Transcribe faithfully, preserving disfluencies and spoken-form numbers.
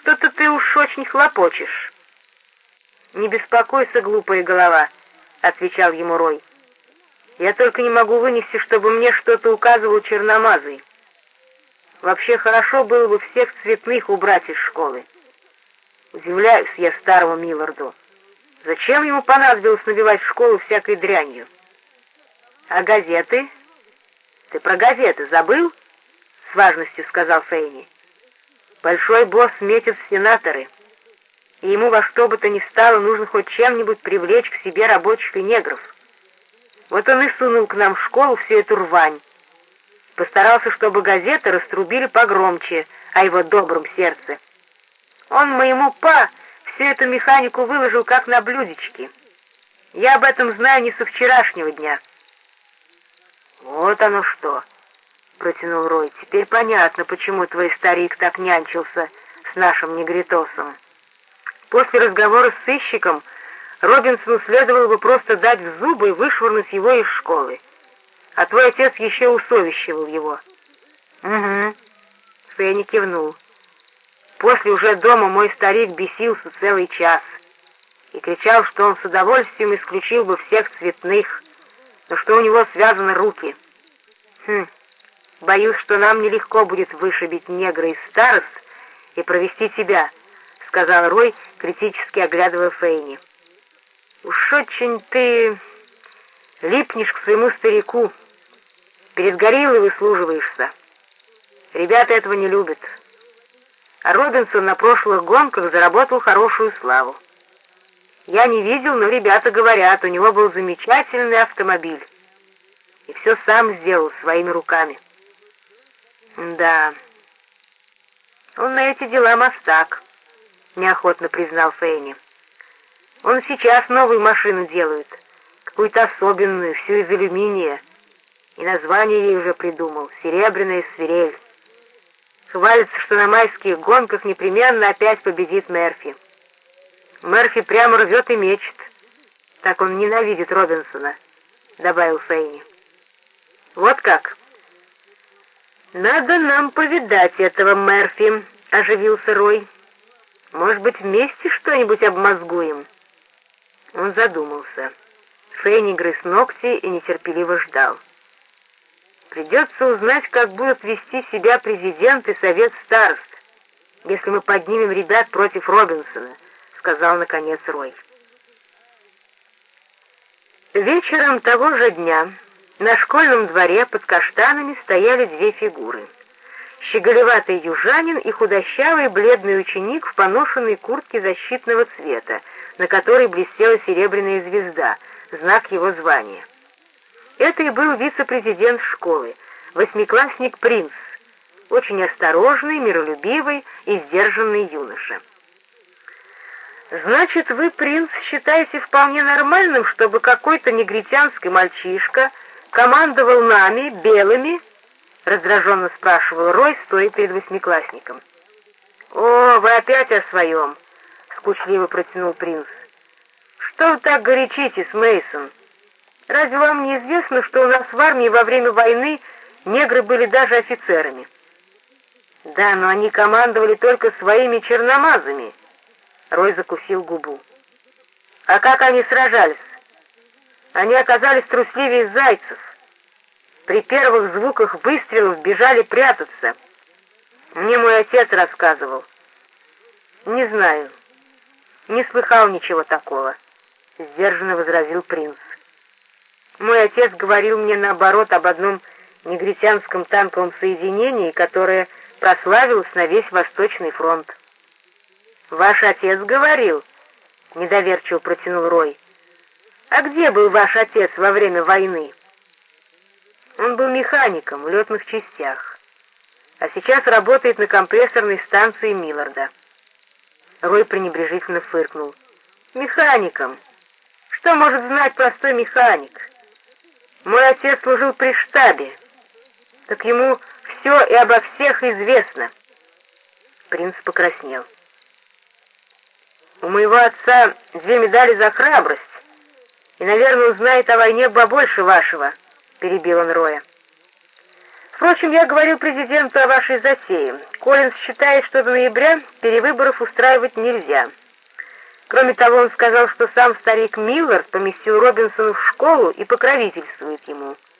что-то ты уж очень хлопочешь». «Не беспокойся, глупая голова», — отвечал ему Рой. «Я только не могу вынести, чтобы мне что-то указывал черномазый. Вообще хорошо было бы всех цветных убрать из школы. Удивляюсь я старому Милларду. Зачем ему понадобилось набивать школу всякой дрянью? А газеты? Ты про газеты забыл?» — с важностью сказал Фейни. «Большой босс метит в сенаторы, и ему во что бы то ни стало нужно хоть чем-нибудь привлечь к себе рабочих и негров. Вот он и сунул к нам в школу всю эту рвань. Постарался, чтобы газеты раструбили погромче о его добром сердце. Он моему па всю эту механику выложил как на блюдечке. Я об этом знаю не со вчерашнего дня». «Вот оно что!» — протянул Рой. «Теперь понятно, почему твой старик так нянчился с нашим негритосом. После разговора с сыщиком Робинсону следовало бы просто дать в зубы и вышвырнуть его из школы. А твой отец еще усовещивал его». «Угу», — Фенни кивнул. «После уже дома мой старик бесился целый час и кричал, что он с удовольствием исключил бы всех цветных, но что у него связаны руки. Хм, боюсь, что нам нелегко будет вышибить негра из старост и провести тебя», — сказал Рой, критически оглядывая Фейни. «Уж очень ты липнешь к своему старику, перед гориллой выслуживаешься. Ребята этого не любят. А Робинсон на прошлых гонках заработал хорошую славу. Я не видел, но ребята говорят, у него был замечательный автомобиль. И все сам сделал своими руками». «Да, он на эти дела мастак», — неохотно признал Фейни. «Он сейчас новую машину делает, какую-то особенную, всю из алюминия, и название ей уже придумал — «Серебряная свирель». Хвалится, что на майских гонках непременно опять победит Мерфи. Мерфи прямо рвет и мечет. Так он ненавидит Робинсона», — добавил Фейни. «Вот как?» «Надо нам повидать этого Мерфи», — оживился Рой. «Может быть, вместе что-нибудь обмозгуем?» Он задумался. Фейни грыз ногти и нетерпеливо ждал. «Придется узнать, как будут вести себя президент и совет старост, если мы поднимем ребят против Робинсона», — сказал наконец Рой. Вечером того же дня на школьном дворе под каштанами стояли две фигуры. Щеголеватый южанин и худощавый бледный ученик в поношенной куртке защитного цвета, на которой блестела серебряная звезда, знак его звания. Это и был вице-президент школы, восьмиклассник Принц, очень осторожный, миролюбивый и сдержанный юноша. «Значит, вы, Принц, считаете вполне нормальным, чтобы какой-то негритянский мальчишка командовал нами, белыми?» — раздраженно спрашивал Рой, стоя перед восьмиклассником. «О, вы опять о своем!» — скучливо протянул Принц. «Что вы так горячитесь, Мейсон? Разве вам не известно, что у нас в армии во время войны негры были даже офицерами?» «Да, но они командовали только своими черномазами». Рой закусил губу. «А как они сражались? Они оказались трусливее зайцев. При первых звуках выстрелов бежали прятаться. Мне мой отец рассказывал». «Не знаю, не слыхал ничего такого», — сдержанно возразил Принц. «Мой отец говорил мне наоборот об одном негритянском танковом соединении, которое прославилось на весь Восточный фронт». «Ваш отец говорил?» — недоверчиво протянул Рой. «А где был ваш отец во время войны?» «Он был механиком в летных частях, а сейчас работает на компрессорной станции Милларда». Рой пренебрежительно фыркнул. «Механиком? Что может знать простой механик? Мой отец служил при штабе, так ему все и обо всех известно». Принц покраснел. «У моего отца две медали за храбрость, и, наверное, узнает о войне побольше вашего», — перебил он Роя. Впрочем, я говорил президенту о вашей затее. Коллинс считает, что до ноября перевыборов устраивать нельзя. Кроме того, он сказал, что сам старик Миллард поместил Робинсона в школу и покровительствует ему.